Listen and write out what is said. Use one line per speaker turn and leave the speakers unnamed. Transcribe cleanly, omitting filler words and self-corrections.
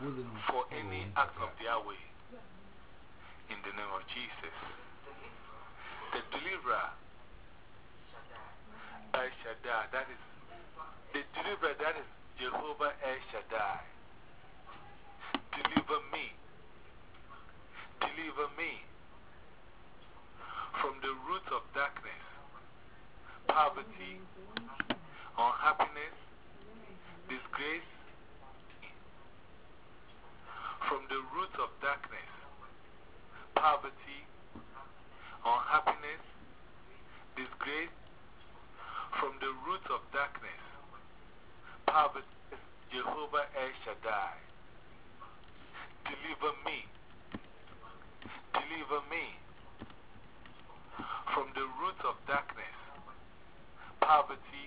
for any act of their way. In the name of Jesus. The deliverer, El Shaddai, that is the deliverer, that is Jehovah El Shaddai. Deliver me from the roots of darkness, poverty, unhappiness, disgrace, from the roots of darkness, poverty, unhappiness, disgrace, from the roots of darkness, poverty, Jehovah El Shaddai. Deliver me from the roots of darkness, poverty,